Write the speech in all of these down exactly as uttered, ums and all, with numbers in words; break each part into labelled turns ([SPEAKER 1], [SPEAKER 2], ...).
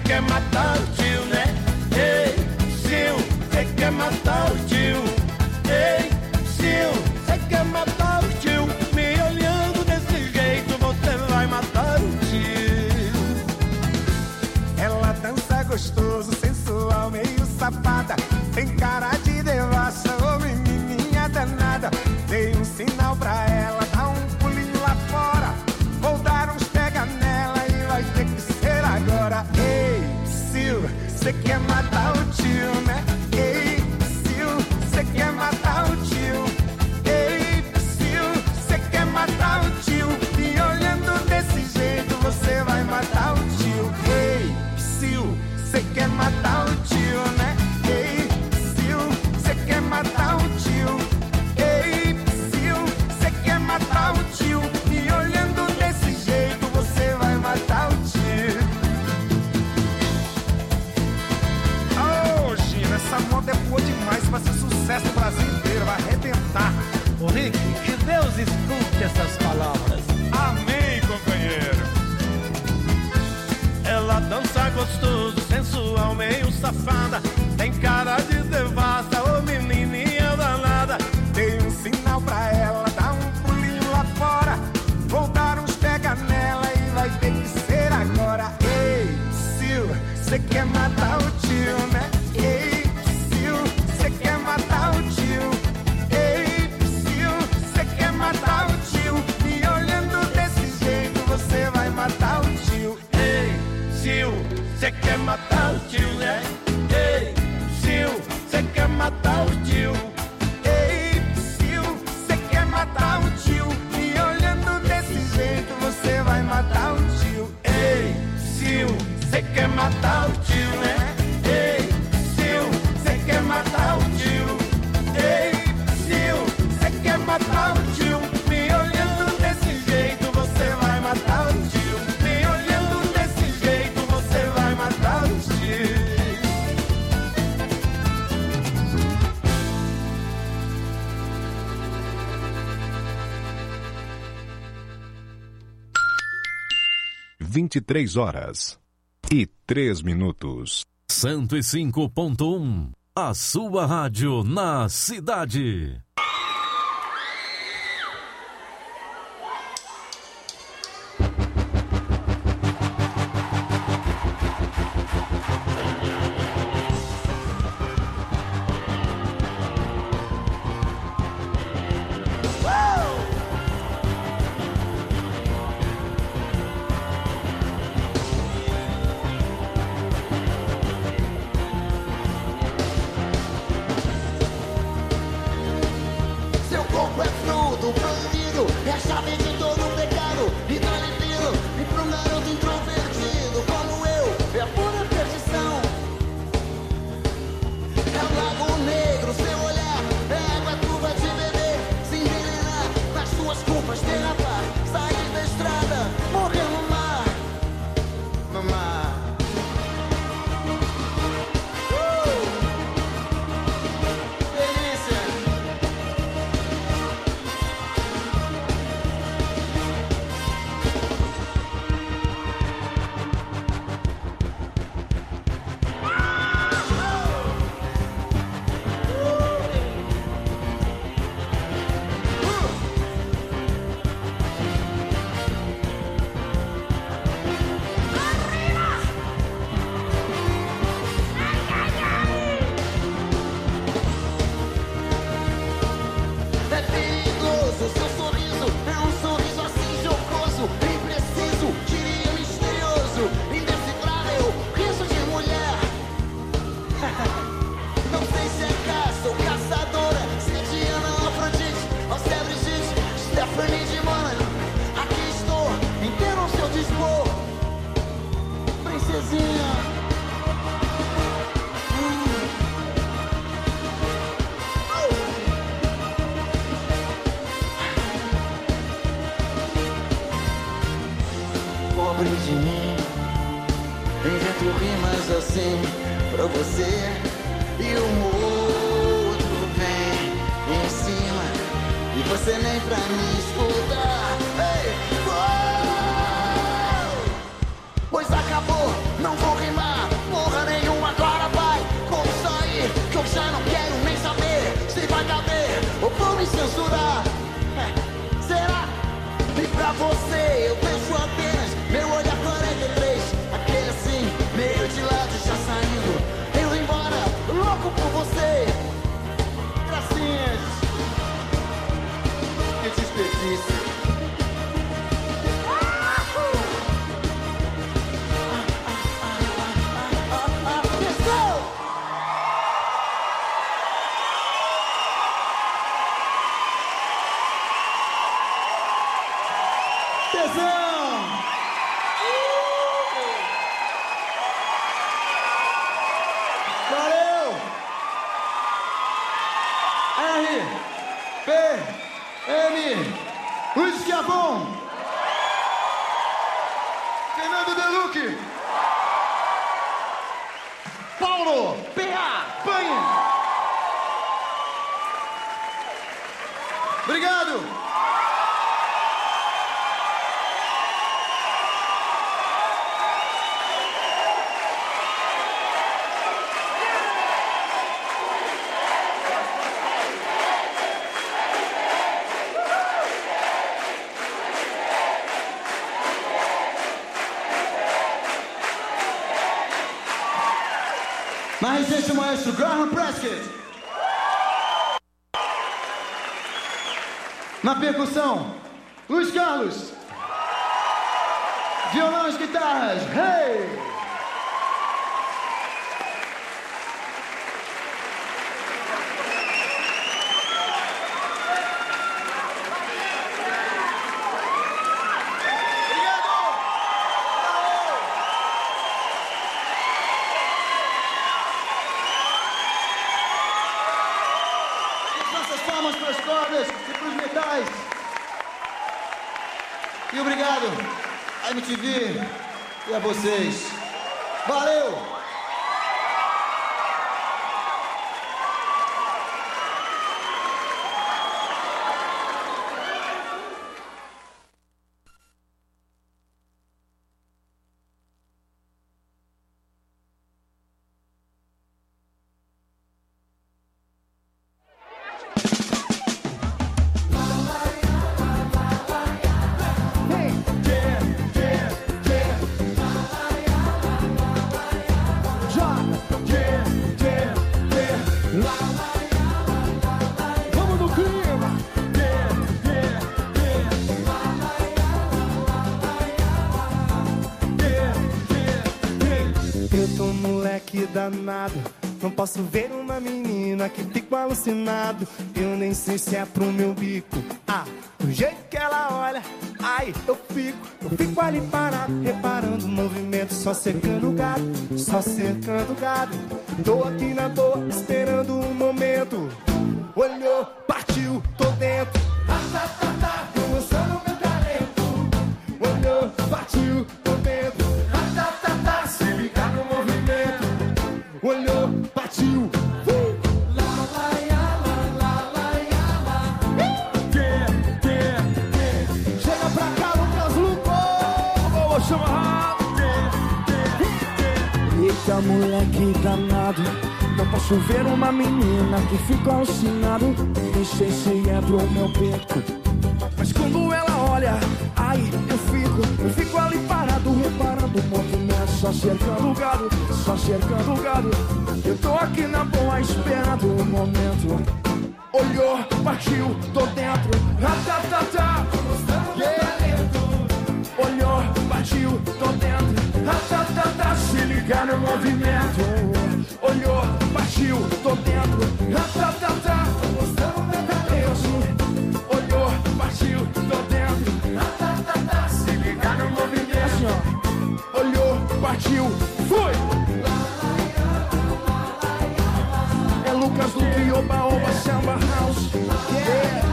[SPEAKER 1] quer matar o tio, né? Ei, Sil, cê quer matar o tio. Ei, Sil, cê quer matar o tio. Me olhando desse jeito, você vai matar o tio.
[SPEAKER 2] Ela dança gostoso, sensual, meio safada. Tem cara de devassa, ô menininha danada. Dei um sinal pra ela, dá um pulinho lá fora. Vou dar uns pega nela e vai ter que ser agora. Ei, Sil, cê quer matar o tio, né? Ei, Sil, cê quer matar o tio. Ei, Sil, cê quer matar o tio. Me olhando desse jeito, você vai matar o tio. Ei, Sil, cê quer matar o tio, né? Ei, Sil, cê quer matar o tio. Ei, Sil, cê quer matar o tio. Me olhando desse jeito, você vai matar o tio. Oh, Gina, essa moda é boa demais, vai ser sucesso no Brasil inteiro, vai arrebentar.
[SPEAKER 3] Ô Rick, que Deus escute essas palavras.
[SPEAKER 2] Amém, companheiro.
[SPEAKER 1] Ela dança gostoso, sensual, meio safada. Tem cara de devassa, ô menininha danada.
[SPEAKER 2] Dei um sinal pra ela, dá um pulinho lá fora. Vou dar uns pega nela e vai ter que ser agora. Ei, Sil, cê quer matar o tio, né? Ei, Sil, cê quer matar o tio. Ei, Sil, cê quer matar o tio. Me olhando desse jeito, você vai matar o tio.
[SPEAKER 1] Ei, Sil, cê quer matar o tio, né? Ei, Sil, cê quer matar o tio.
[SPEAKER 2] Ei, Sil, cê quer matar o tio. Me olhando desse jeito, você vai matar o tio.
[SPEAKER 1] Ei, Sil, cê quer matar o tio, né? Ei, Sil, cê quer matar o tio. Ei, Sil, cê quer matar o tio. Me olhando desse jeito, você vai matar o tio. Me olhando desse jeito, você vai matar o tio.
[SPEAKER 4] vinte e três horas e três minutos.
[SPEAKER 5] cento e cinco ponto um, a sua rádio na cidade.
[SPEAKER 6] Seu corpo é fruto proibido, é a chave de todo pecado. E tá libido, e pra um garoto introvertido como eu, é a pura perdição. É o lago negro, seu olhar, é água turva de beber, se envenenar, nas suas culpas derrapar, sair da estrada, morrer no mar, no mar. Uh! Delícia! É perigoso, seu sorriso é um sorriso assim jocoso, impreciso, diria misterioso, indecifrável, riso de mulher. Não sei se é caça ou caçadora, se é Diana ou Afrodite, ou se é Brigitte, Stephanie de Mônaco. Aqui estou, inteiro ao seu dispor, princesinha. Pobre de mim, invento rimas assim pra você. E o outro vem em cima e você nem pra me escutar. Ei, uou! Pois acabou, não vou rimar.
[SPEAKER 7] Tesão! Valeu! R, P, M, Luiz Schiavon, Fernando Deluque, Paulo, P A, Panha. Obrigado! Mais recente, o maestro Graham Prescott. Na percussão, Luiz Carlos. Violão e guitarras, hey! Para as cordas e para os metais. E obrigado a M T V e a vocês. Valeu!
[SPEAKER 2] Danado, não posso ver uma menina que fico alucinado. Eu nem sei se é pro meu bico. Ah, do jeito que ela olha, ai, eu fico, eu fico ali parado, reparando o movimento, só cercando o gado, só cercando o gado. Tô aqui na boa, esperando um momento. Olhou, partiu, tô dentro. Tá, tá, tá, tá, tô mostrando meu talento. Olhou, partiu, tô dentro. Tá, tá, tá, tá, se ligar no movimento. Olhou, partiu, uh! Lá, lá, lá, lá, lá, lá, uh! Yeah, yeah, yeah. Chega pra cá, Lucas Luco. Vou chamar. Yeah, yeah, yeah. Eita, moleque danado, não posso ver uma menina que fica alucinado. Nem sei se é pro meu beco, mas quando ela olha, ai, eu fico, eu fico ali parado, reparando o movimento, só cercando o gado, só cercando o gado. Eu tô aqui na boa, esperando o momento. Olhou, partiu, tô dentro. Ratatatá, yeah. Olhou, partiu, tô dentro. Ratatatá, se ligar no movimento. Olhou, partiu, tô dentro. Ratatatá, mostrando meu talento. Olhou, partiu, tô dentro. Ratatatá, se ligar no movimento. Olhou, partiu, fui! É Lucas Luque, Oba Oba, Samba House. Yeah!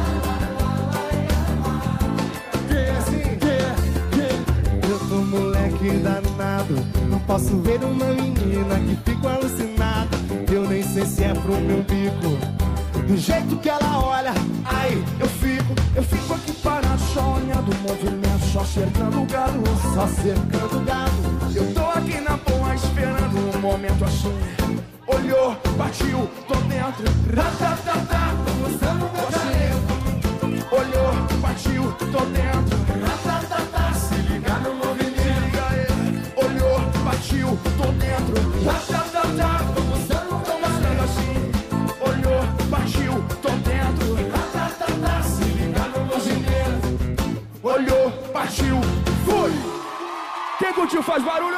[SPEAKER 2] Yeah, yeah, yeah. Eu tô moleque danado, não posso ver uma menina que fico alucinado. Eu nem sei se é pro meu bico. Do jeito que ela olha, ai, eu fico, eu fico aqui parado, só olhando o movimento, só cercando o gado, só cercando o gado. Eu tô aqui na boa, esperando um momento assim. Olhou, partiu, tô dentro. Ratatatá, tô mostrando meu talento. Olhou, partiu, tô dentro. Ratatatá, se ligar no movimento. Olhou, partiu, tô dentro. Ratatatá, tô mostrando meu talento assim. Olhou, partiu, tô dentro. Ratatatá, se ligar no movimento. Olhou, partiu, fui! Quem curtiu faz barulho!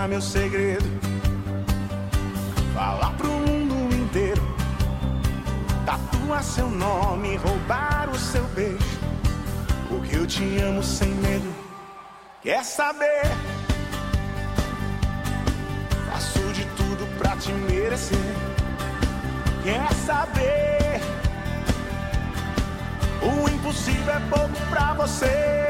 [SPEAKER 2] contar meu segredo, falar pro mundo inteiro, tatuar seu nome, roubar o seu beijo, porque eu te amo sem medo. Quer saber? Faço de tudo pra te merecer. Quer saber? O impossível é pouco pra você.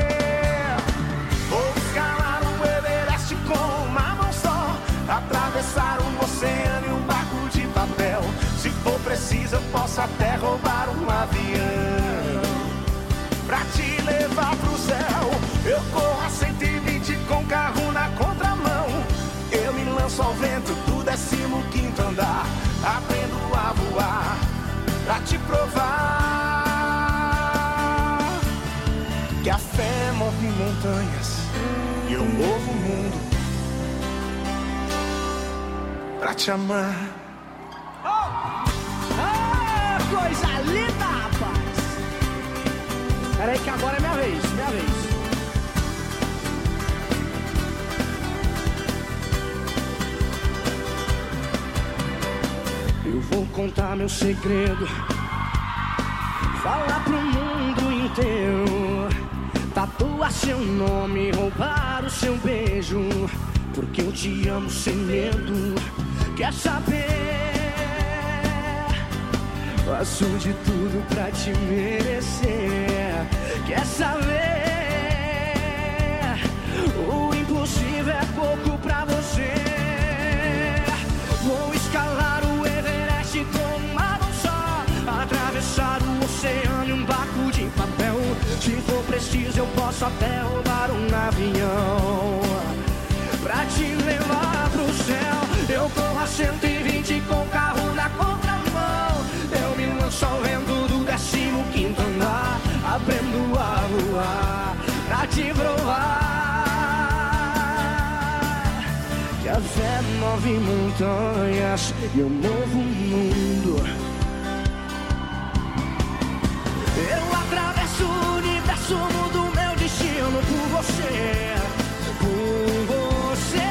[SPEAKER 2] Vou escalar o Everest com uma mão só, atravessar um oceano e um barco de papel. Se for preciso eu posso até roubar um avião pra te levar pro céu. Eu corro a cento e vinte com carro na contramão. Eu me lanço ao vento do décimo quinto andar. Aprendo a voar pra te provar que a fé move montanhas e eu movo o mundo pra te amar.
[SPEAKER 3] Oh! Ah, coisa linda, rapaz! Peraí que agora é minha vez, minha vez. Eu vou contar meu segredo, falar pro mundo inteiro, tatuar seu nome, roubar o seu beijo, porque eu te amo sem medo. Quer saber? Faço de tudo pra te merecer. Quer saber? O impossível é pouco pra você. Vou escalar o Everest com uma mão só, atravessar o oceano e um barco de papel. Se for preciso eu posso até roubar um avião pra te levar pro céu. Eu corro a cento e vinte com o carro na contramão. Eu me lanço ao vento do décimo quinto andar. Aprendo a voar pra te provar que a fé move montanhas e eu movo o mundo. Eu atravesso o universo, mudo meu destino por você, por você.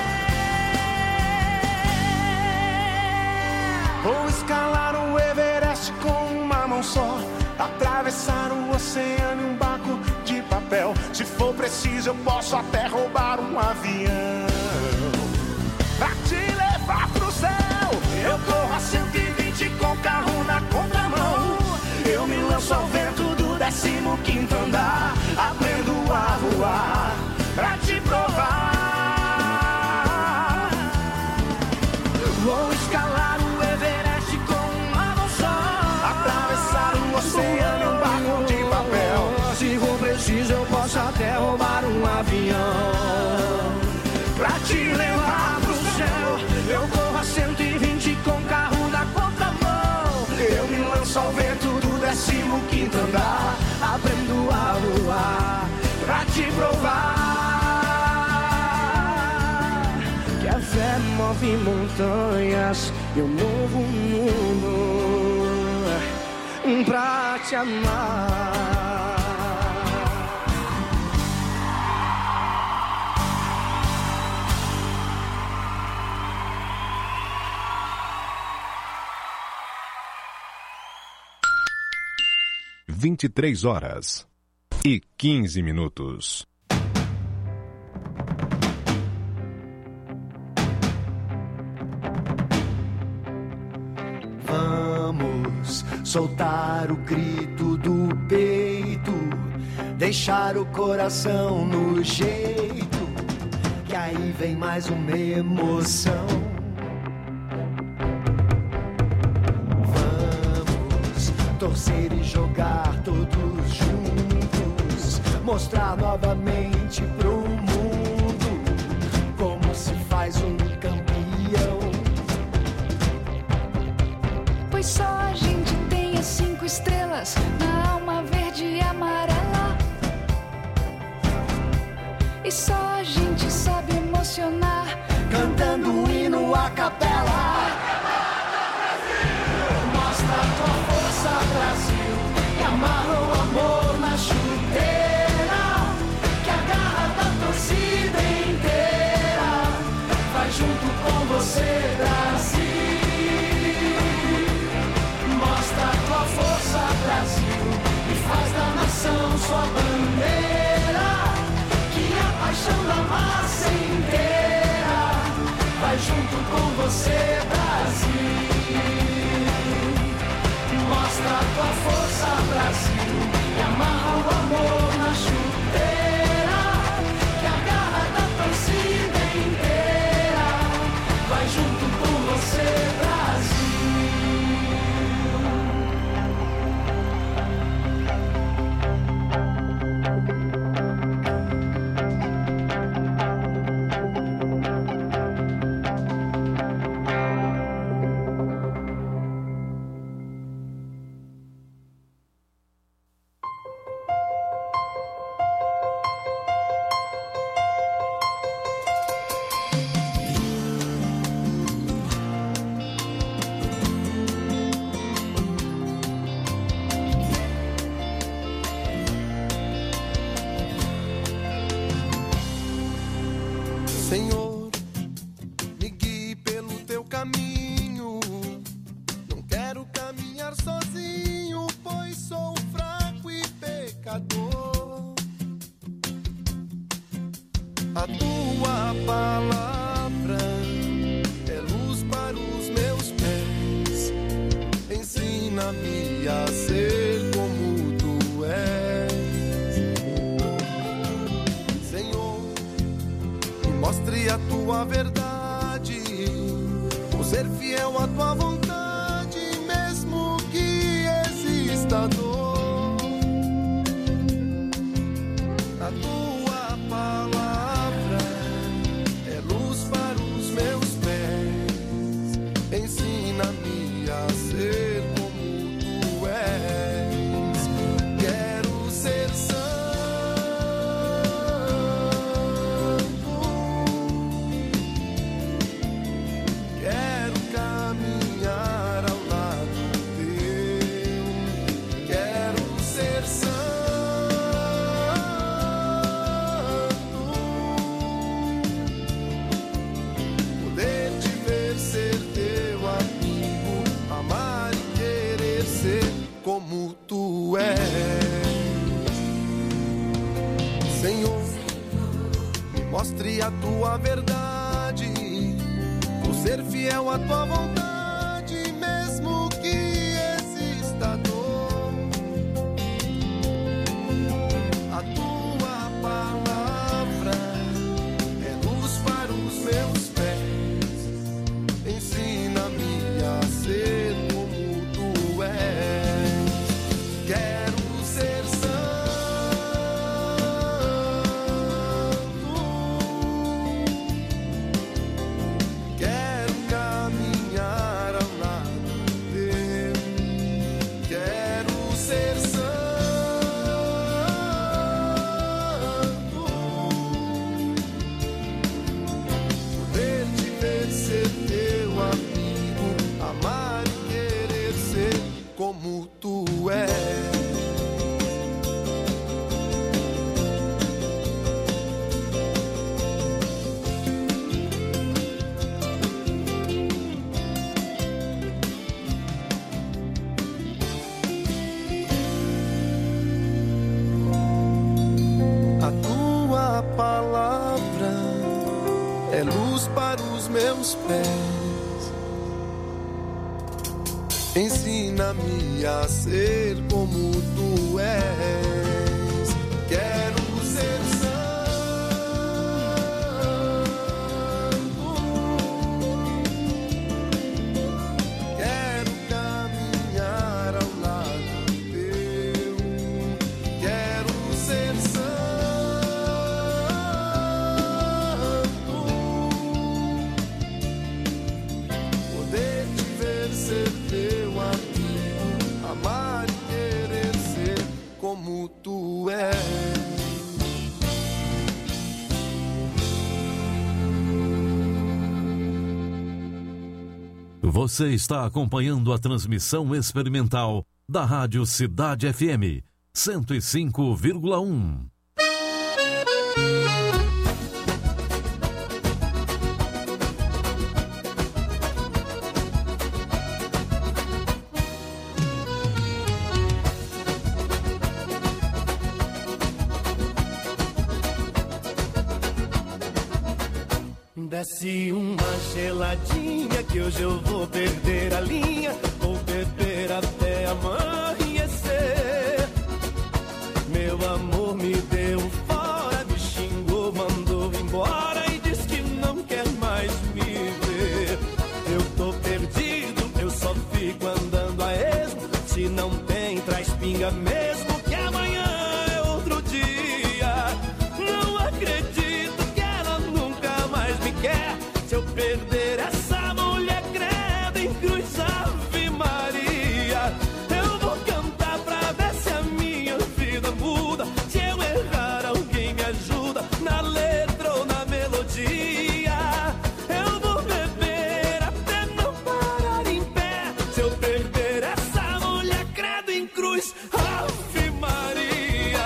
[SPEAKER 2] Vou escalar o Everest com uma mão só, atravessar o oceano em um barco de papel. Se for preciso eu posso até roubar um avião pra te levar pro céu. Eu corro a cento e vinte com o carro na contramão. Eu me lanço ao vento do décimo quinto andar. Aprendo a voar pra te provar.
[SPEAKER 3] Vou escalar o Everest com uma mão só,
[SPEAKER 2] atravessar o oceano em um barco de papel.
[SPEAKER 3] Se for preciso eu posso até roubar um avião pra te levar pro céu. Eu corro a cento e vinte com carro na contramão.
[SPEAKER 2] Eu me lanço ao vento do décimo quinto andar.
[SPEAKER 3] Aprendo a voar pra te provar que a fé move montanhas, eu movo o mundo pra te amar.
[SPEAKER 4] vinte e três horas e quinze minutos.
[SPEAKER 8] Vamos soltar o grito do peito, deixar o coração no jeito, que aí vem mais uma emoção. Torcer e jogar todos juntos, mostrar novamente pro mundo como se faz um campeão.
[SPEAKER 9] Pois só a gente tem as cinco estrelas na alma verde e amarela, e só a gente sabe emocionar
[SPEAKER 8] cantando um hino a capela. Mostra tua força, Brasil, e amarra o amor na chuteira, que a garra da torcida inteira Brasil e faz da nação sua bandeira, que a paixão da massa inteira vai junto com você, Brasil. Mostra a tua força, Brasil, e amarra o amor na chuteira, que a garra da torcida inteira vai junto com você, Brasil.
[SPEAKER 2] Senhor, me guie pelo teu caminho. Não quero caminhar sozinho, pois sou fraco e pecador. A tua palavra é luz para os meus pés. Ensina-me a ser como tu és. Senhor, mostre a tua verdade, por ser fiel à tua vontade, mesmo que exista dor. A tua palavra é luz para os meus pés. Ensina-me a ser como tu és. Quero ser santo, como tu és. Senhor, me mostre a tua verdade, por ser fiel à tua vontade, mesmo que exista dor. A tua palavra é luz para os meus pés. Ensina-me a ser como tu és. Quero ser santo, quero caminhar ao lado teu. Quero ser santo, poder te ver, ser teu amigo, amar e querer ser como tu és. A tua palavra é luz para os meus pés. Ensina-me a ser como tu és. Quero ser santo, quero caminhar ao lado teu. Quero ser santo, poder te ver, ser teu amigo, amar e querer ser como tu és.
[SPEAKER 5] Você está acompanhando a transmissão experimental da Rádio Cidade F M cento e cinco vírgula um.
[SPEAKER 3] Desce uma geladinha que hoje eu vou perder a linha. Vou beber até amanhecer. Meu amor me deu fora, me xingou, mandou embora e diz que não quer mais me ver. Eu tô perdido, eu só fico andando a esmo. Se não tem, traz pinga mesmo, que amanhã é outro dia. Não acredito que ela nunca mais me quer. Se eu perder essa mulher, credo em cruz, Ave Maria. Eu vou cantar pra ver se a minha vida muda. Se eu errar, alguém me ajuda na letra ou na melodia. Eu vou beber até não parar em pé. Se eu perder essa mulher, credo em cruz, Ave Maria.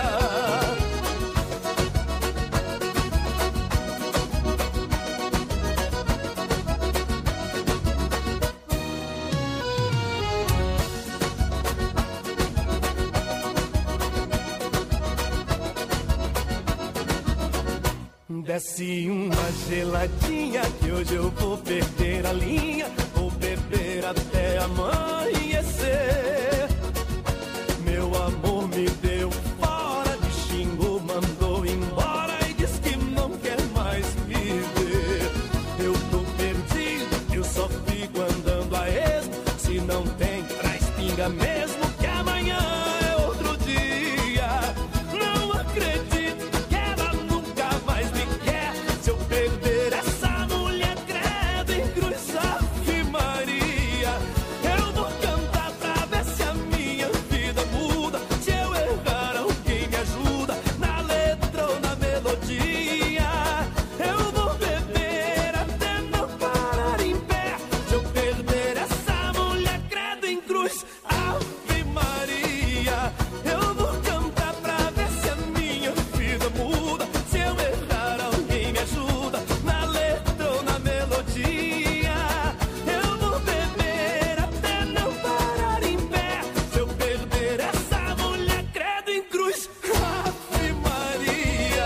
[SPEAKER 3] Desce uma geladinha que hoje eu vou perder a linha. Vou beber até amanhecer. Meu amor me deu fora, me xingou, mandou embora e diz que não quer mais me ver. Eu tô perdido, eu só fico andando a esmo. Se não tem, traz pinga mesmo, que amanhã é outro dia. Não acredito que ela nunca mais me quer. Se eu perder essa mulher, credo em cruz, Ave Maria. Eu vou cantar pra ver se a minha vida muda. Se eu errar, alguém me ajuda na letra ou na melodia. Eu vou beber até não parar em pé. Se eu perder essa mulher, credo em cruz, Ave Maria. Eu vou cantar pra ver se a minha vida muda. Se eu errar, alguém me ajuda na letra ou na melodia. Eu vou beber até não parar em pé. Se eu perder essa mulher, credo em cruz, Ave Maria.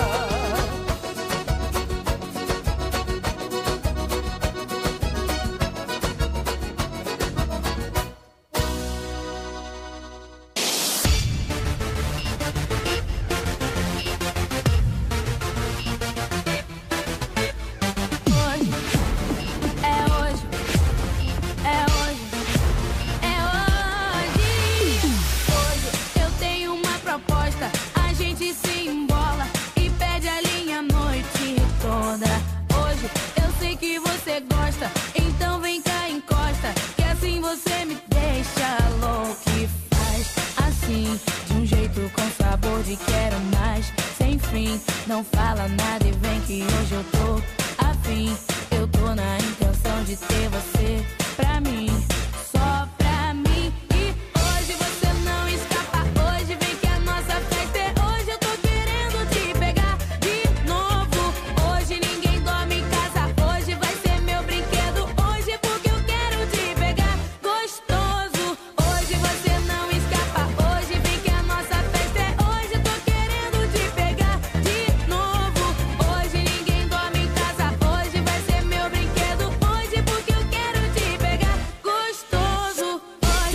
[SPEAKER 10] Hoje, é hoje, é hoje, é hoje. Hoje eu tenho uma proposta, a gente se embola e perde a linha a noite toda. Hoje eu sei que você gosta, então vem cá, encosta, que assim você me deixa louco e faz assim, de um jeito com sabor de quero mais, sem fim. Não fala nada e vem que hoje eu tô afim. Eu tô na intenção de ter você pra mim, só pra mim. E hoje você não escapa, hoje vem que a nossa festa é hoje. Eu tô querendo te pegar de novo. Hoje ninguém dorme em casa, hoje vai ser meu brinquedo. Hoje porque eu quero te pegar gostoso. Hoje você não escapa, hoje vem que a nossa festa é hoje. Eu tô querendo te pegar de novo. Hoje ninguém dorme em casa, hoje vai ser meu brinquedo. Hoje porque eu quero te pegar gostoso. Hoje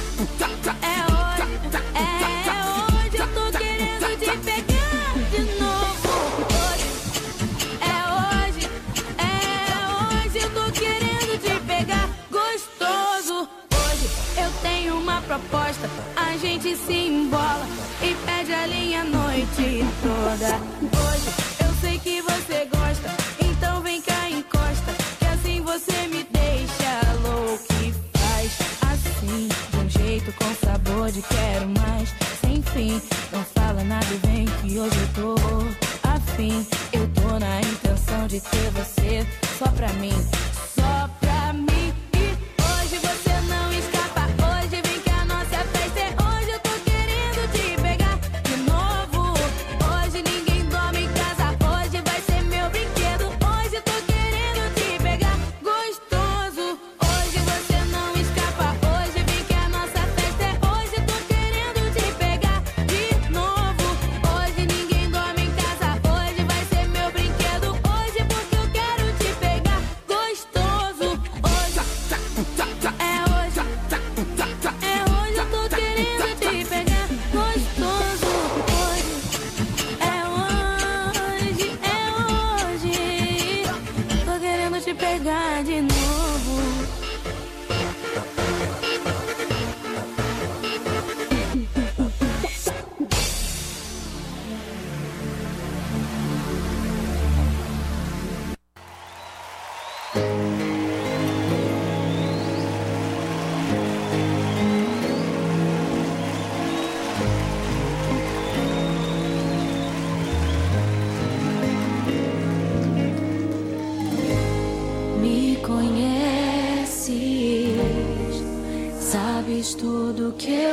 [SPEAKER 10] é hoje, é hoje. Eu tô querendo te pegar de novo. Hoje é hoje, é hoje. Eu tô querendo te pegar gostoso. Hoje eu tenho uma proposta, a gente se embola e perde a linha a noite toda. Hoje eu sei que você gosta, então vem cá, encosta, que assim você me deixa louco e faz assim, de um jeito com sabor de quero mais, sem fim. Não fala nada e vem que hoje eu tô afim. Eu tô na intenção de ter você só pra mim, só pra mim. E hoje você não escapa, hoje vem que a nossa festa é hoje. Eu tô querendo te pegar de novo. Hoje ninguém dorme em casa, hoje vai ser meu brinquedo. Hoje eu tô querendo te pegar gostoso. Hoje você não escapa, hoje vem que a nossa festa é hoje. Eu tô querendo te pegar de novo. Hoje ninguém dorme em casa, hoje vai ser meu brinquedo. Hoje porque eu quero te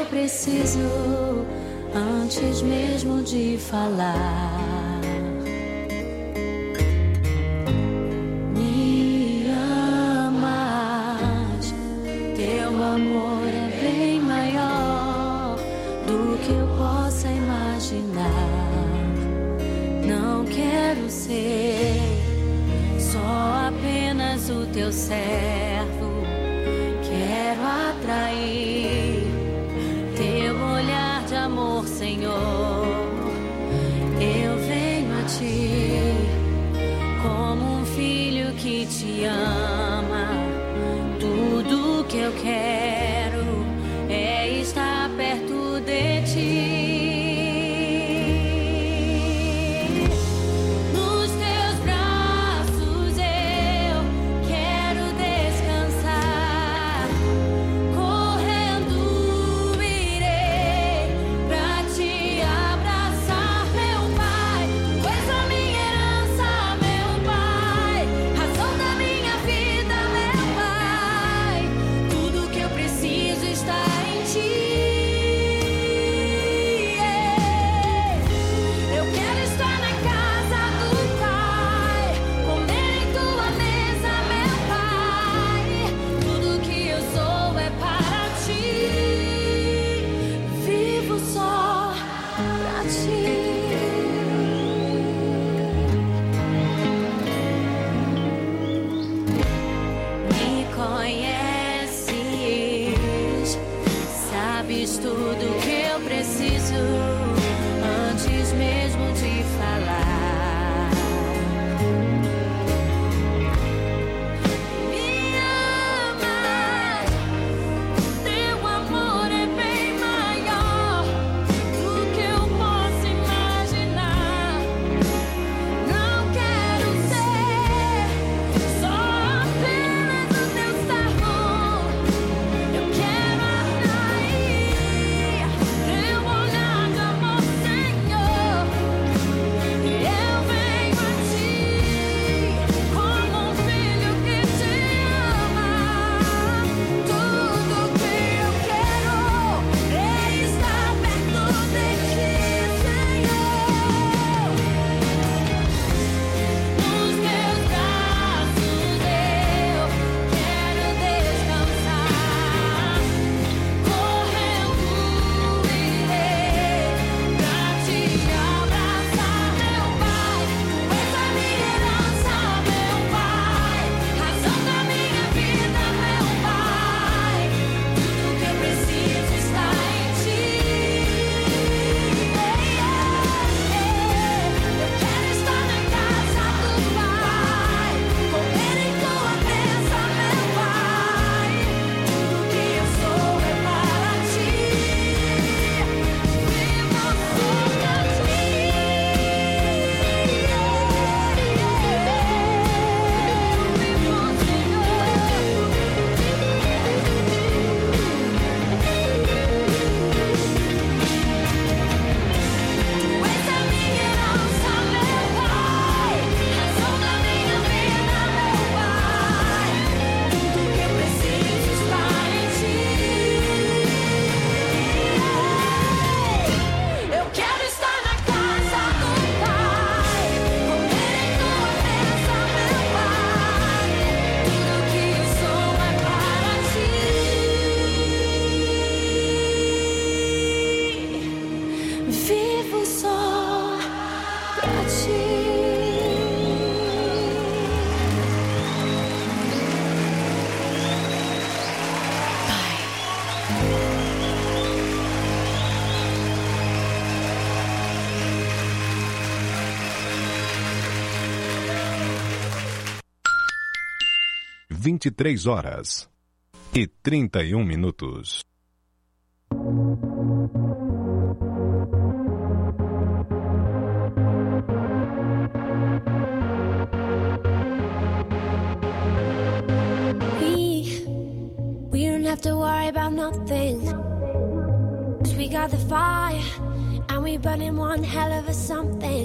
[SPEAKER 11] eu preciso antes mesmo de falar. Me amas, teu amor é bem maior do que eu possa imaginar. Não quero ser só apenas o teu servo. Quero atrair teu olhar de amor, Senhor. Eu venho a ti como um filho que te ama. Tudo que eu quero é estar perto de ti.
[SPEAKER 4] vinte e três horas e trinta e um minutos.
[SPEAKER 12] We, we don't have to worry about nothing, 'cause we got the fire and we burning one hell of a something.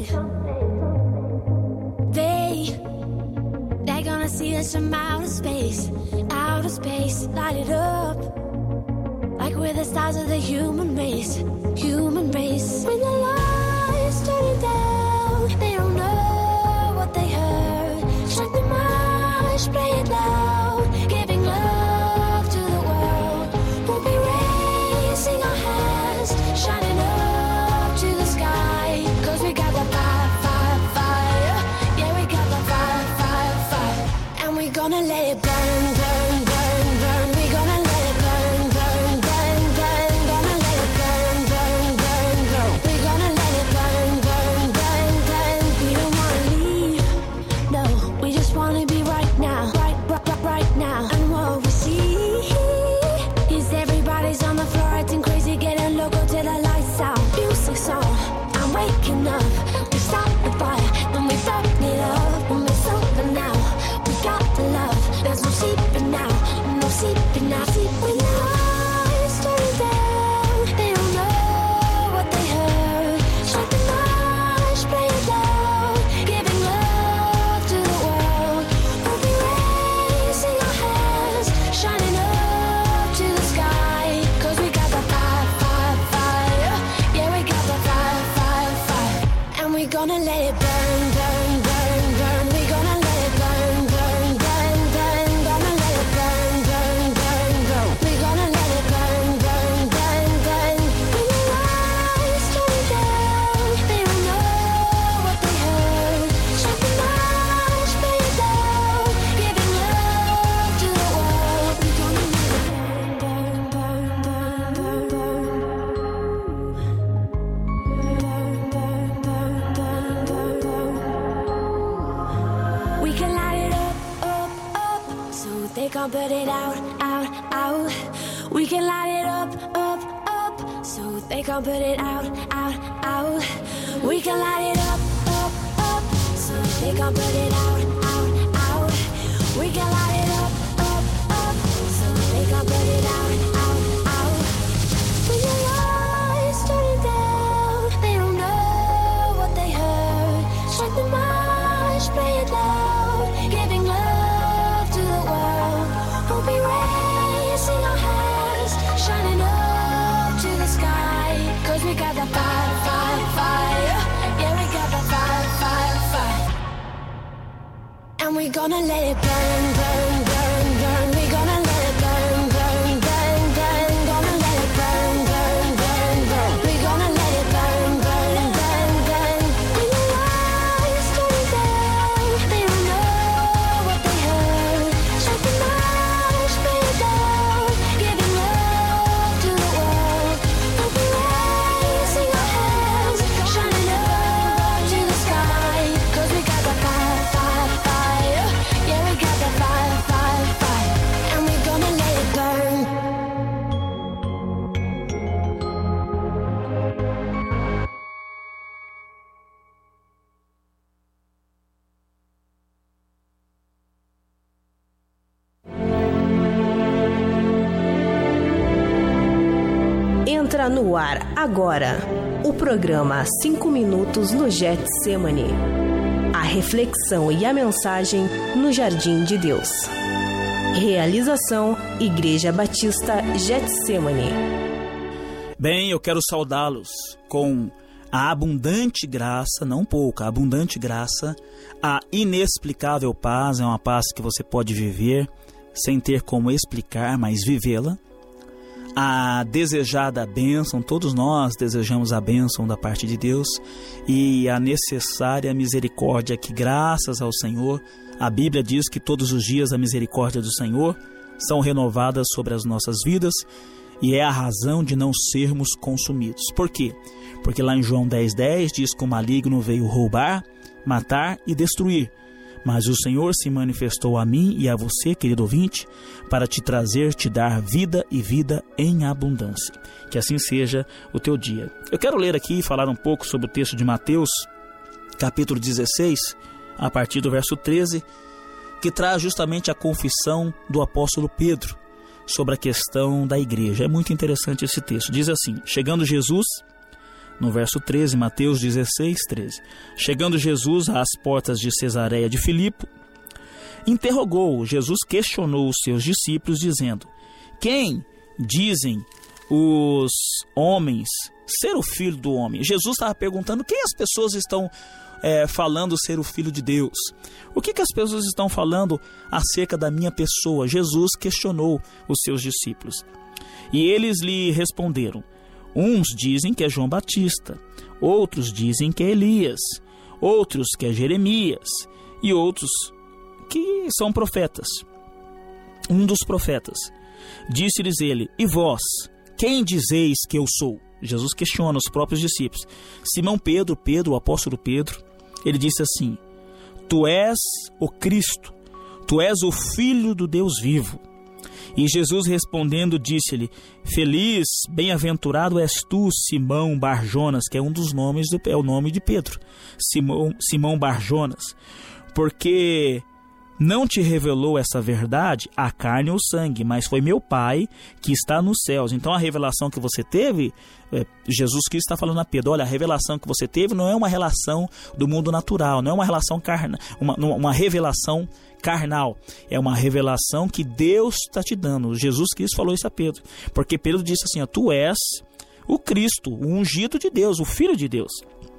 [SPEAKER 12] They They're gonna see us from outer space, outer space, light it up like We're the stars of the human race, human race. When the lights turning down, they don't know what they heard. Strike the march, play it loud, giving love to the world. We'll be raising our hands, shining up to the sky. Cause we got the fire, fire, fire. Yeah, we got the fire, fire, fire. And we're gonna let it burn, burn, burn, burn. We're gonna let it burn, burn, burn, burn. Gonna let it burn, burn, burn, burn. We're gonna let it burn, burn, burn, burn. We don't wanna leave, no. We just wanna be right now, right, right, right, right now. And what we see is everybody's on the floor acting crazy, getting loco till the lights out. Music's on, I'm waking up. We start the fire, then we burn it up. When we're sober now, we got the love. There's no sleeping now, no sleeping now. Sleeping now. Lights turning down, they don't know what they heard. Strike the march, play it loud, giving love to the world. We'll be raising our hands, shining up to the sky. Cause we got the fire, fire, fire. Yeah, we got the fire, fire, fire. And we're gonna let it burn, burn, burn, burn. We're gonna let it burn, burn, burn, burn. Gonna let it burn, burn, burn, burn. We're gonna let it burn, burn, burn, burn. When the lights turn down, they don't know what they heard. Strike the march, play it loud, giving love to the world. We're gonna let it burn, burn, burn, burn, burn, burn. We can light it up, up, up, so they can't put it out, out, out. We can light it up, up, up, so they can't put it out, out, out. We can light it up, up, up, so they can't put it out, out, out. We can light it up, up, up, so they can't put it out, out, out. When the lights turning down, they don't know what they heard. Strike the march, play it loud, giving love to the world. We'll be raising our hands, shining up to the sky. Cause we got the fire, fire, fire. Yeah, we got the fire, fire, fire. And we're gonna let it burn, burn, burn, burn. We're gonna let it burn, burn, burn, burn. Gonna let it burn, burn, burn, burn. We're gonna let it burn, burn, burn, burn. When the lights turn down, they don't know what they heard. Strike the march, play it loud, giving love to the world. We'll be raising our hands, shining up to the sky. Cause we got the fire, fire, fire. Yeah, we got the fire, fire, fire. And we're gonna let it burn.
[SPEAKER 13] Entra no ar agora o programa Cinco Minutos no Getsemane. A reflexão e a mensagem no Jardim de Deus. Realização Igreja Batista Getsemane.
[SPEAKER 14] Bem, eu quero saudá-los com a abundante graça, não pouca, a abundante graça, a inexplicável paz, é uma paz que você pode viver sem ter como explicar, mas vivê-la. A desejada bênção, todos nós desejamos a bênção da parte de Deus, e a necessária misericórdia que, graças ao Senhor, a Bíblia diz que todos os dias a misericórdia do Senhor são renovadas sobre as nossas vidas, e é a razão de não sermos consumidos. Por quê? Porque lá em João dez, dez diz que o maligno veio roubar, matar e destruir. Mas o Senhor se manifestou a mim e a você, querido ouvinte, para te trazer, te dar vida e vida em abundância. Que assim seja o teu dia. Eu quero ler aqui e falar um pouco sobre o texto de Mateus, capítulo dezesseis, a partir do verso treze, que traz justamente a confissão do apóstolo Pedro sobre a questão da igreja. É muito interessante esse texto. Diz assim: chegando Jesus... No verso treze, Mateus dezesseis, treze. Chegando Jesus às portas de Cesareia de Filipe, interrogou, Jesus questionou os seus discípulos, dizendo: quem dizem os homens ser o filho do homem? Jesus estava perguntando quem as pessoas estão é, falando ser o filho de Deus. O que, que as pessoas estão falando acerca da minha pessoa? Jesus questionou os seus discípulos. E eles lhe responderam: uns dizem que é João Batista, outros dizem que é Elias, outros que é Jeremias e outros que são profetas. Um dos profetas. Disse-lhes ele: e vós, quem dizeis que eu sou? Jesus questiona os próprios discípulos. Simão Pedro, Pedro, o apóstolo Pedro, ele disse assim: tu és o Cristo, tu és o Filho do Deus vivo. E Jesus respondendo disse-lhe: feliz, bem-aventurado és tu, Simão Barjonas, que é um dos nomes, de, é o nome de Pedro, Simão, Simão Barjonas, porque não te revelou essa verdade a carne ou sangue, mas foi meu Pai que está nos céus. Então a revelação que você teve, é, Jesus Cristo está falando a Pedro: olha, a revelação que você teve não é uma relação do mundo natural, não é uma relação carnal, uma, uma revelação carnal, é uma revelação que Deus está te dando. Jesus Cristo falou isso a Pedro, porque Pedro disse assim: ó, tu és o Cristo, o ungido de Deus, o Filho de Deus.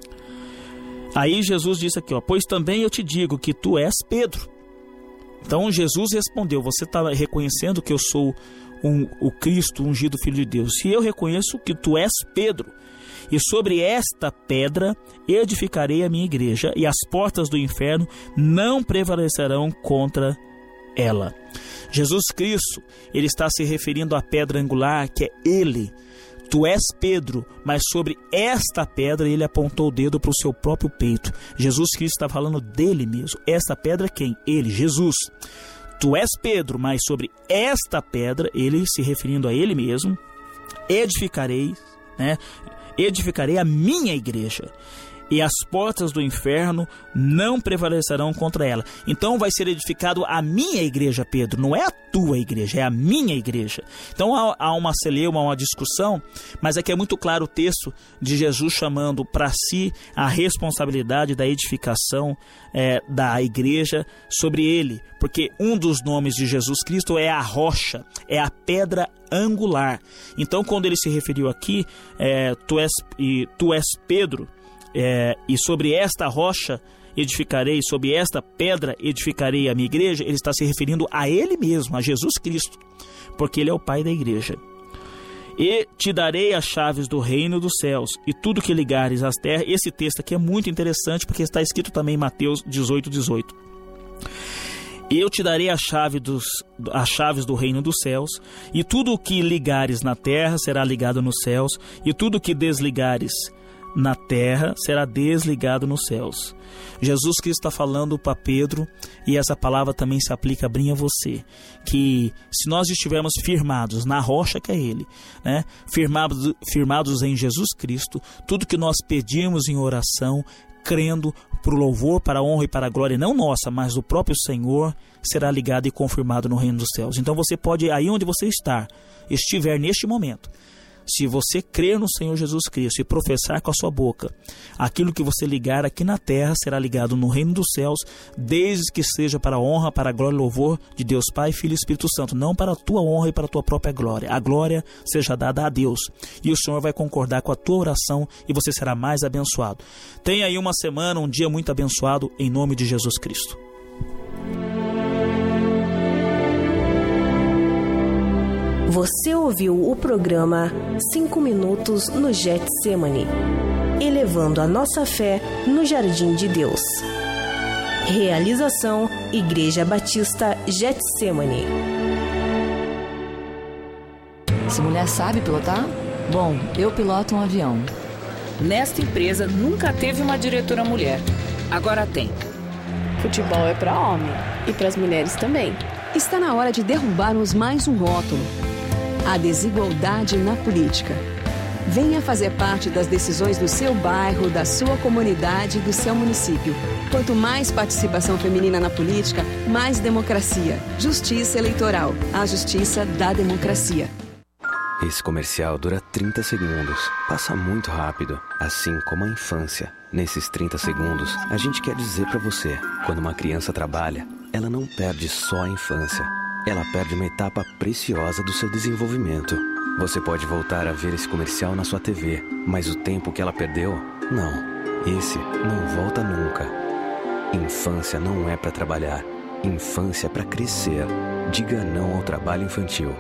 [SPEAKER 14] Aí Jesus disse aqui, ó, pois também eu te digo que tu és Pedro. Então Jesus respondeu: você está reconhecendo que eu sou um, o Cristo, o ungido Filho de Deus? E eu reconheço que tu és Pedro, e sobre esta pedra edificarei a minha igreja, e as portas do inferno não prevalecerão contra ela. Jesus Cristo, ele está se referindo à pedra angular, que é ele. Tu és Pedro, mas sobre esta pedra ele apontou o dedo para o seu próprio peito. Jesus Cristo está falando dele mesmo. Esta pedra quem? Ele, Jesus. Tu és Pedro, mas sobre esta pedra, ele se referindo a ele mesmo, edificarei, né? Edificarei a minha igreja, e as portas do inferno não prevalecerão contra ela. Então vai ser edificado a minha igreja, Pedro, não é a tua igreja, é a minha igreja. Então há, há uma celeuma, uma discussão, mas aqui é muito claro o texto de Jesus chamando para si a responsabilidade da edificação é, da igreja sobre ele, porque um dos nomes de Jesus Cristo é a rocha, é a pedra angular. Então quando ele se referiu aqui, é, tu, és, e, tu és Pedro, É, e sobre esta rocha edificarei, sobre esta pedra edificarei a minha igreja, ele está se referindo a ele mesmo, a Jesus Cristo, porque ele é o Pai da igreja. E te darei as chaves do reino dos céus, e tudo que ligares às terras. Esse texto aqui é muito interessante, porque está escrito também em Mateus dezoito, dezoito. Eu te darei a chave dos, as chaves do reino dos céus, e tudo o que ligares na terra será ligado nos céus, e tudo o que desligares na terra será desligado nos céus. Jesus Cristo está falando para Pedro, e essa palavra também se aplica a mim e a você, que se nós estivermos firmados na rocha que é ele, né? firmados, firmados em Jesus Cristo, tudo que nós pedimos em oração, crendo para o louvor, para a honra e para a glória, não nossa, mas do próprio Senhor, será ligado e confirmado no reino dos céus. Então você pode, aí onde você está, estiver neste momento, se você crer no Senhor Jesus Cristo e professar com a sua boca, aquilo que você ligar aqui na terra será ligado no reino dos céus, desde que seja para a honra, para a glória e louvor de Deus Pai, Filho e Espírito Santo, não para a tua honra e para a tua própria glória. A glória seja dada a Deus, e o Senhor vai concordar com a tua oração, e você será mais abençoado. Tenha aí uma semana, um dia muito abençoado, em nome de Jesus Cristo.
[SPEAKER 13] Você ouviu o programa cinco minutos no Getsemane, elevando a nossa fé no Jardim de Deus. Realização Igreja Batista Getsemane.
[SPEAKER 15] Essa mulher sabe pilotar? Bom, eu piloto um avião.
[SPEAKER 16] Nesta empresa nunca teve uma diretora mulher. Agora tem.
[SPEAKER 17] Futebol é para homem e para as mulheres também.
[SPEAKER 18] Está na hora de derrubarmos mais um rótulo: a desigualdade na política. Venha fazer parte das decisões do seu bairro, da sua comunidade e do seu município. Quanto mais participação feminina na política, mais democracia. Justiça Eleitoral, a justiça da democracia.
[SPEAKER 19] Esse comercial dura trinta segundos. Passa muito rápido, assim como a infância. Nesses trinta segundos, a gente quer dizer pra você: quando uma criança trabalha, ela não perde só a infância. Ela perde uma etapa preciosa do seu desenvolvimento. Você pode voltar a ver esse comercial na sua T V, mas o tempo que ela perdeu, não. Esse não volta nunca. Infância não é para trabalhar. Infância é para crescer. Diga não ao trabalho infantil.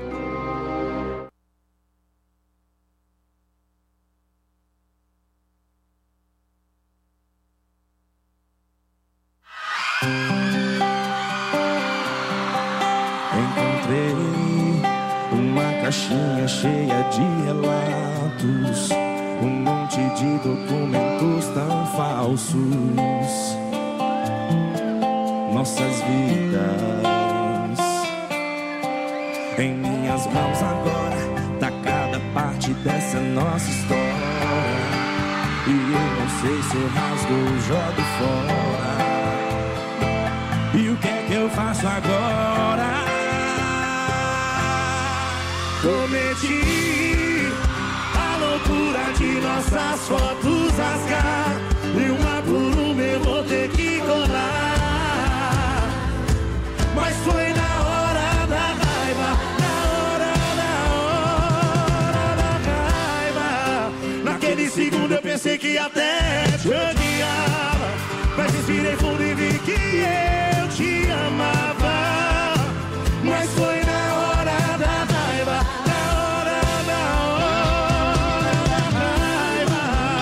[SPEAKER 3] Encontrei uma caixinha cheia de relatos, um monte de documentos tão falsos. Nossas vidas em minhas mãos agora, tá cada parte dessa nossa história. E eu não sei se eu rasgo ou jogo fora. E o que é que eu faço agora? Cometi a loucura de nossas fotos rasgar, e uma por uma eu vou ter que colar. Mas foi na hora da raiva, na hora, na hora da raiva. Naquele segundo eu pensei que até te odiava, mas respirei fundo e vi que eu te amava. Mas foi na hora da raiva, na hora, na hora da raiva.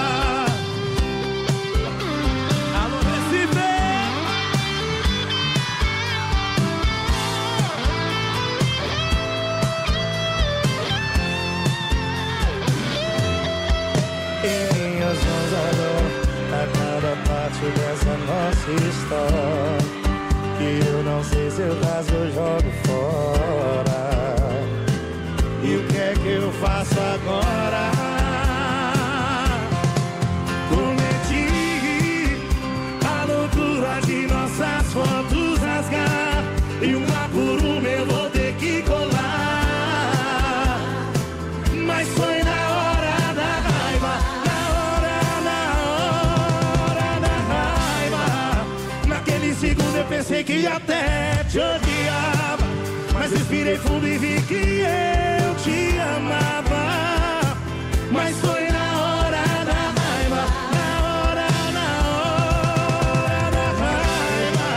[SPEAKER 3] Alô, Recife! Em minhas mãos agora, a cada parte dessa nossa história, que eu não sei se eu rasgo ou jogo fora. E o que é que eu faço agora? Cometi a loucura de nossas fotos rasgar, e uma por uma eu vou ter que colar. Mas foi na hora da raiva, na hora, na hora da raiva. Naquele segundo eu pensei que até te odiava, mas respirei fundo e vi que eu te amava. Mas foi na hora da raiva, na hora, na hora da raiva.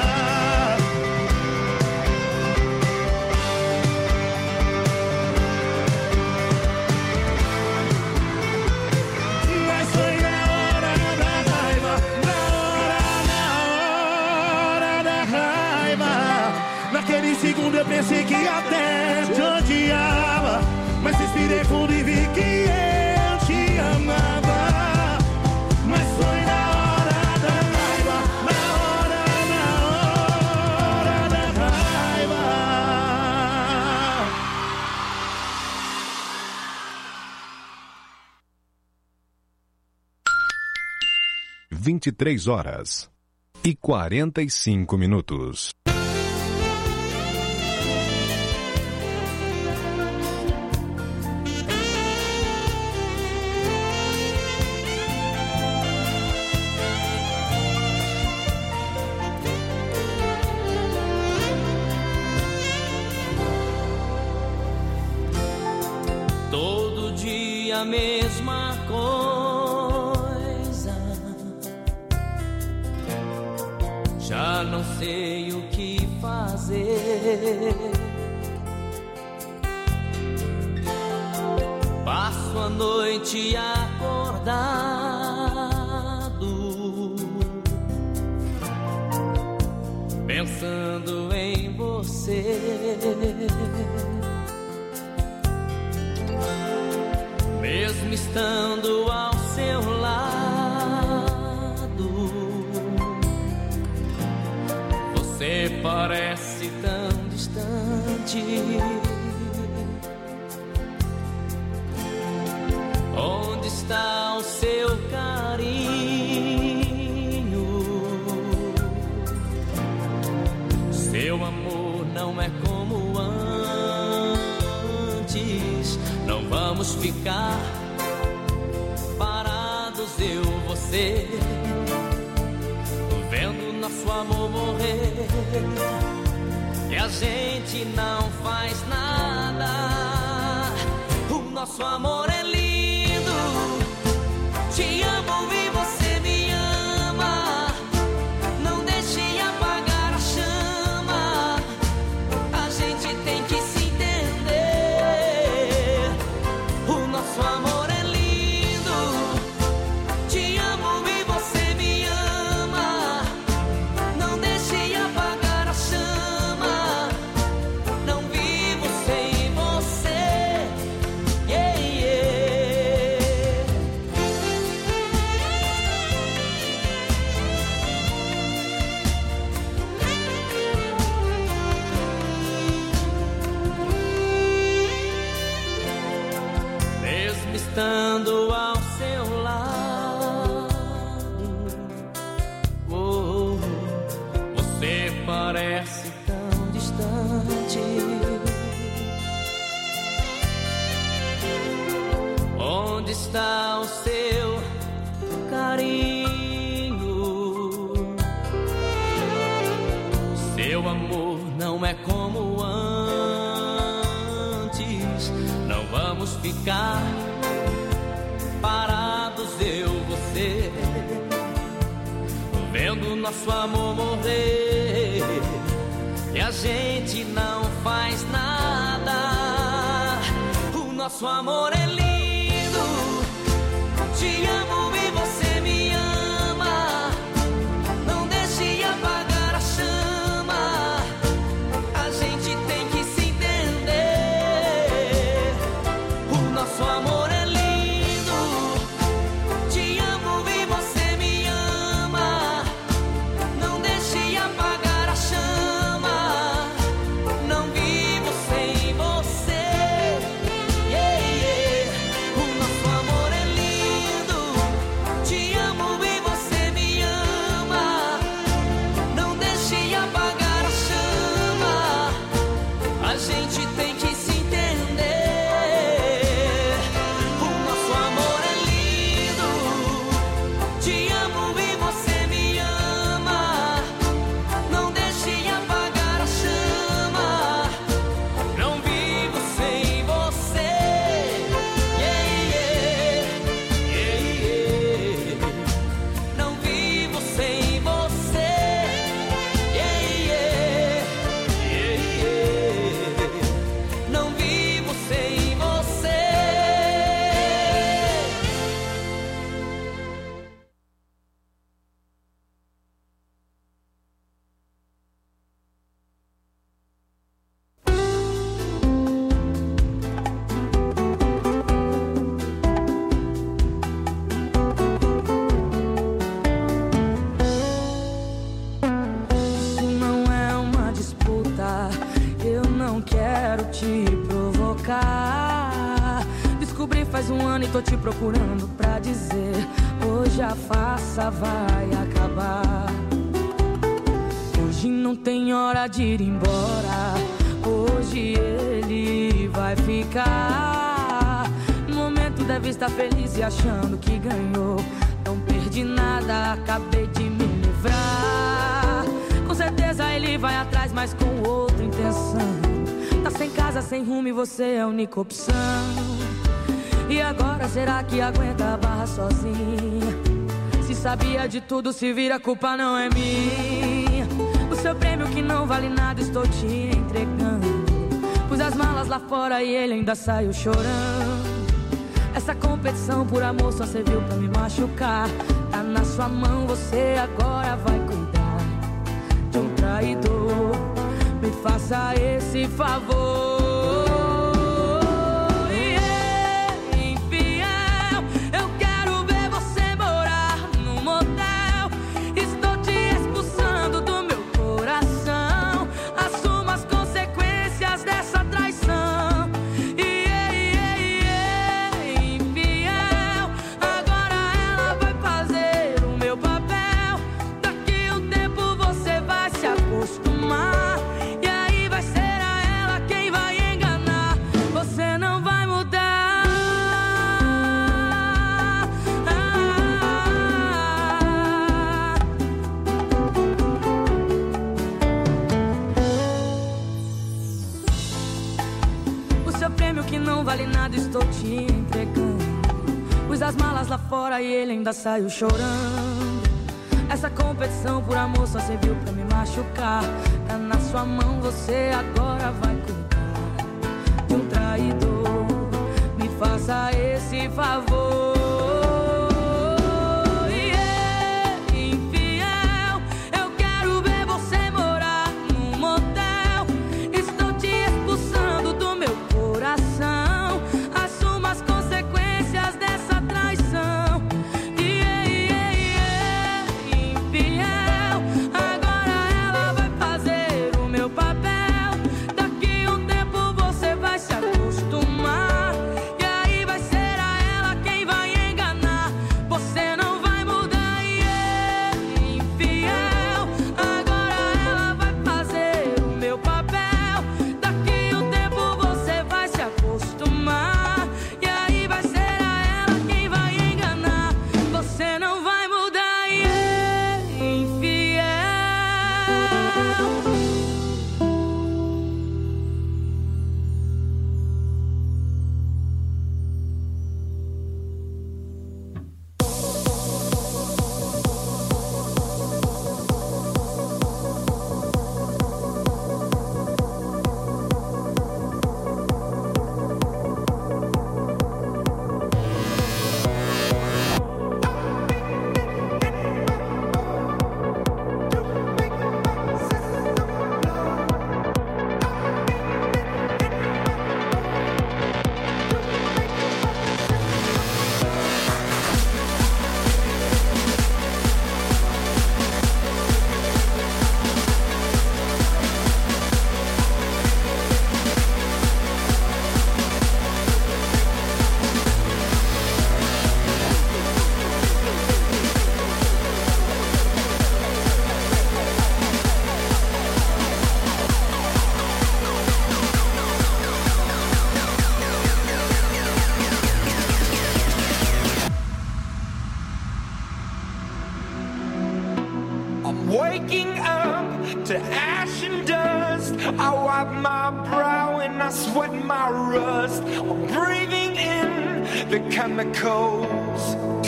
[SPEAKER 3] Mas foi na hora da raiva, na hora, na hora da raiva. Naquele segundo eu pensei que até te odiava, mas respirei fundo e vi que eu te amava. Mas foi na hora da raiva, na hora, na hora da raiva.
[SPEAKER 4] vinte e três horas e quarenta e cinco minutos.
[SPEAKER 8] Todo dia a mesma coisa, já não sei o que fazer. Passo a noite acordado, pensando em você. Mesmo estando ao seu lado, você parece tão distante. Onde está o seu carinho? Seu amor não é como antes. Não vamos ficar parados, eu, você, vendo nosso amor morrer. E a gente não faz nada. O nosso nosso amor é lindo. Te amo e você me ama. Não deixe apagar a chama. A gente tem que se entender. O nosso amor é lindo. Te amo e você me ama. Não deixe apagar a chama. Não vivo sem você. Yeah, yeah. Mesmo estando ao seu lado, oh, você parece tão distante. Onde está o seu carinho? Seu amor não é como antes. Não vamos ficar parados, eu, você, vendo nosso amor morrer. E a gente não faz nada. O nosso amor é lindo. Te amo e você me ama. Não deixe apagar a chama. A gente tem que se entender. O nosso amor é lindo. Te amo e você me ama. Não deixe apagar a chama. Não vivo sem você. Yeah, yeah. O nosso amor é lindo. Te amo e você me ama. Não deixe apagar a chama. A gente tem que se entender. O nosso amor é lindo. Te amo e você me ama. Não deixe apagar a chama. Não vivo sem você. Yeah, yeah. Yeah, yeah. Não vivo sem você. Yeah, yeah. Yeah, yeah. Não vivo sem você. Isso não é uma disputa. Eu não quero te provocar. Descobri faz um ano e tô te procurando pra dizer: hoje a farsa vai acabar. Hoje não tem hora de ir embora. Hoje ele vai ficar. No momento deve estar feliz e achando que ganhou. Não perdi nada, acabei de me livrar. Com certeza ele vai atrás, mas com outra intenção. Tá sem casa, sem rumo e você é a única opção. E agora será que aguenta a barra sozinha? Se sabia de tudo, se vira, a culpa não é minha. O seu prêmio que não vale nada estou te entregando. Pus as malas lá fora e ele ainda saiu chorando. Essa competição por amor só serviu pra me machucar. Tá na sua mão, você agora vai cuidar de um traidor. Me faça esse favor. E é infiel, eu quero ver você morar num motel. Estou te expulsando do meu coração. Assuma as consequências dessa traição. E é, é, é infiel, agora ela vai fazer o meu papel. Daqui um tempo você vai se acostumar. E aí vai ser a ela quem vai
[SPEAKER 20] fora e ele ainda saiu chorando. Essa competição por amor só serviu pra me machucar. Tá na sua mão, você agora vai cuidar de um traidor. Me faça esse favor.
[SPEAKER 1] Chemicals.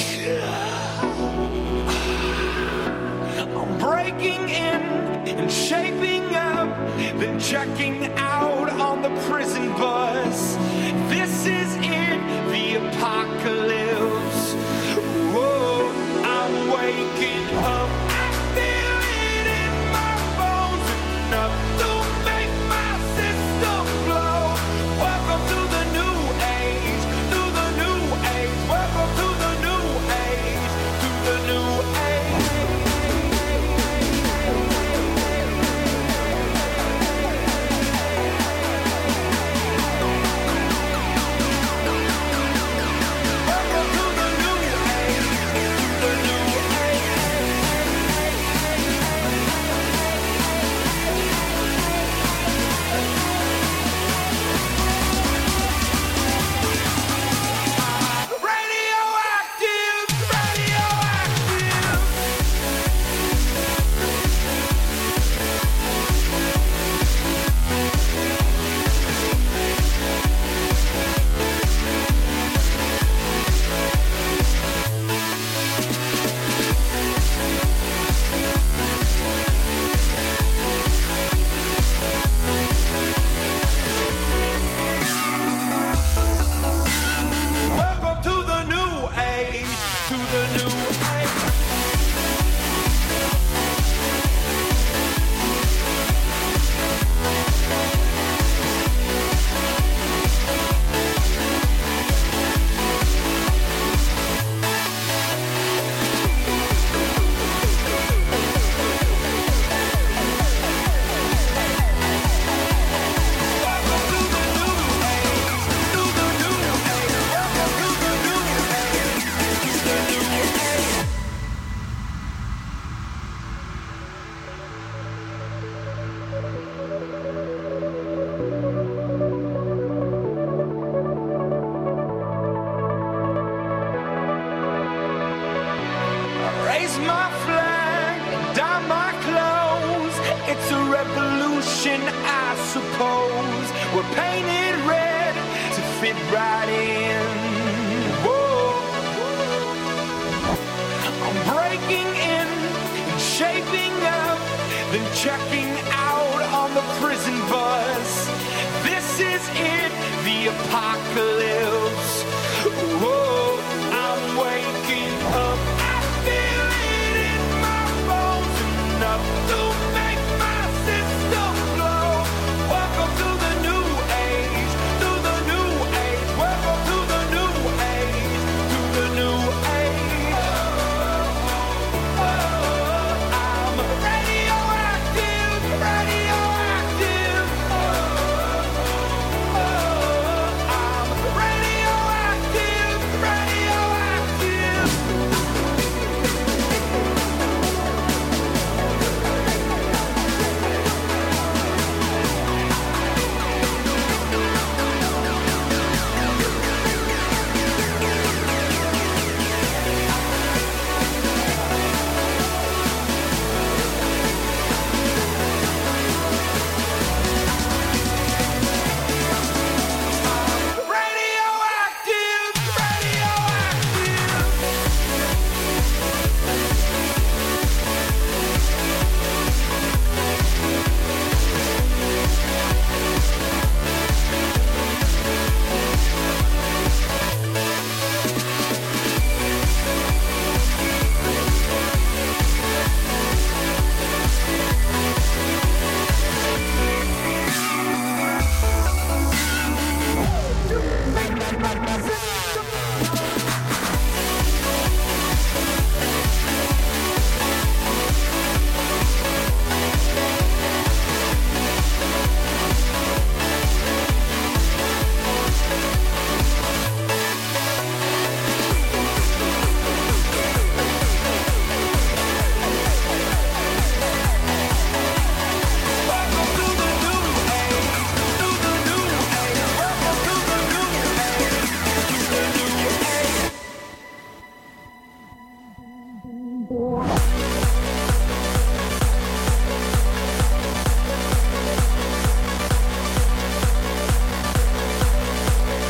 [SPEAKER 1] I'm breaking in and shaping up, then checking out on the prison bus. This is it, the apocalypse. Whoa, I'm waking up. I feel it in my bones, enough to make my system blow. Welcome to the new age, to the new age. Welcome to the new age, to the new age. Welcome to the new age, to the new raise my flag, dye my clothes. It's a revolution, I suppose. We're painted red to fit right in. Whoa. than checking out on the prison bus. This is it, the apocalypse. Whoa.